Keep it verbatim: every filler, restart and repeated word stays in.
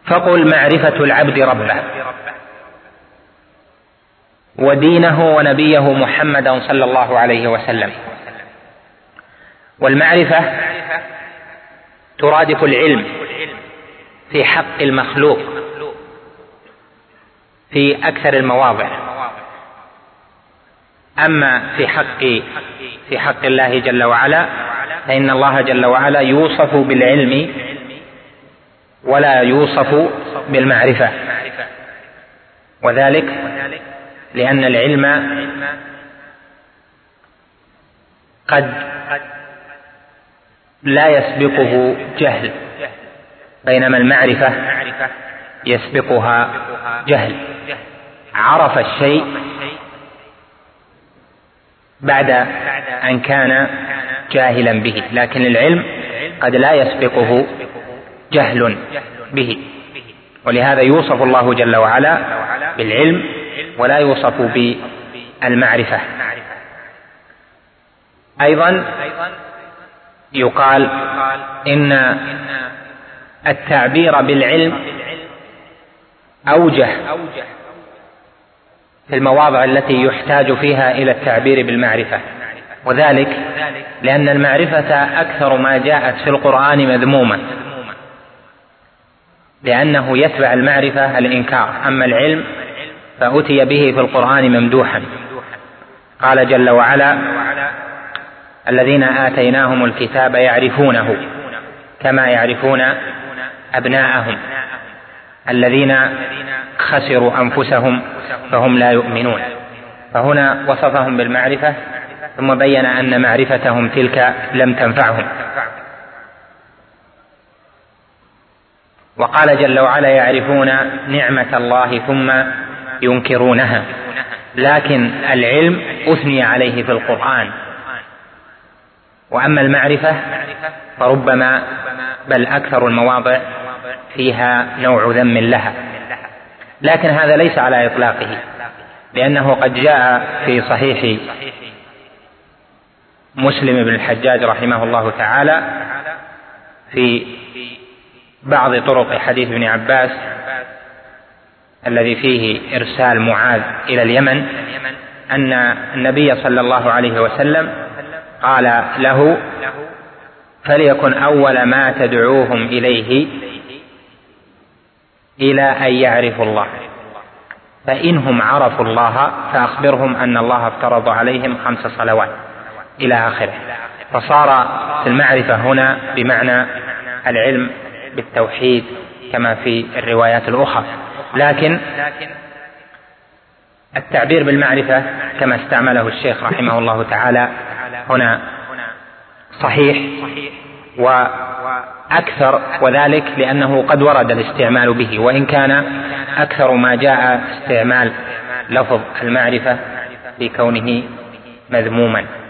فقل معرفة العبد ربه ودينه ونبيه محمدا صلى الله عليه وسلم. والمعرفة ترادف العلم في حق المخلوق في أكثر المواضع، أما في حق في حق الله جل وعلا فإن الله جل وعلا يوصف بالعلم ولا يوصف بالمعرفة، وذلك لأن العلم قد لا يسبقه جهل، بينما المعرفة يسبقها جهل. عرف الشيء بعد أن كان جاهلا به، لكن العلم قد لا يسبقه جهل به، ولهذا يوصف الله جل وعلا بالعلم ولا يوصف بالمعرفة. أيضا يقال إن التعبير بالعلم أوجه في المواضع التي يحتاج فيها إلى التعبير بالمعرفة، وذلك لأن المعرفة أكثر ما جاءت في القرآن مذمومة، لأنه يتبع المعرفة الإنكار، أما العلم فأتي به في القرآن ممدوحا. قال جل وعلا: الذين آتيناهم الكتاب يعرفونه كما يعرفون أبناءهم الذين خسروا أنفسهم فهم لا يؤمنون. فهنا وصفهم بالمعرفة ثم بين أن معرفتهم تلك لم تنفعهم. وقال جل وعلا: يعرفون نعمة الله ثم ينكرونها. لكن العلم أثني عليه في القرآن، وأما المعرفة فربما بل أكثر المواضع فيها نوع ذم لها، لكن هذا ليس على إطلاقه، لأنه قد جاء في صحيح مسلم بن الحجاج رحمه الله تعالى في بعض طرق حديث ابن عباس الذي فيه إرسال معاذ إلى اليمن أن النبي صلى الله عليه وسلم قال له: فليكن أول ما تدعوهم إليه إلى أن يعرفوا الله، فإنهم عرفوا الله فأخبرهم أن الله افترض عليهم خمس صلوات إلى آخره. فصار المعرفة هنا بمعنى العلم بالتوحيد كما في الروايات الأخرى، لكن التعبير بالمعرفة كما استعمله الشيخ رحمه الله تعالى هنا صحيح وأكثر، وذلك لأنه قد ورد الاستعمال به، وإن كان أكثر ما جاء استعمال لفظ المعرفة بكونه مذموما.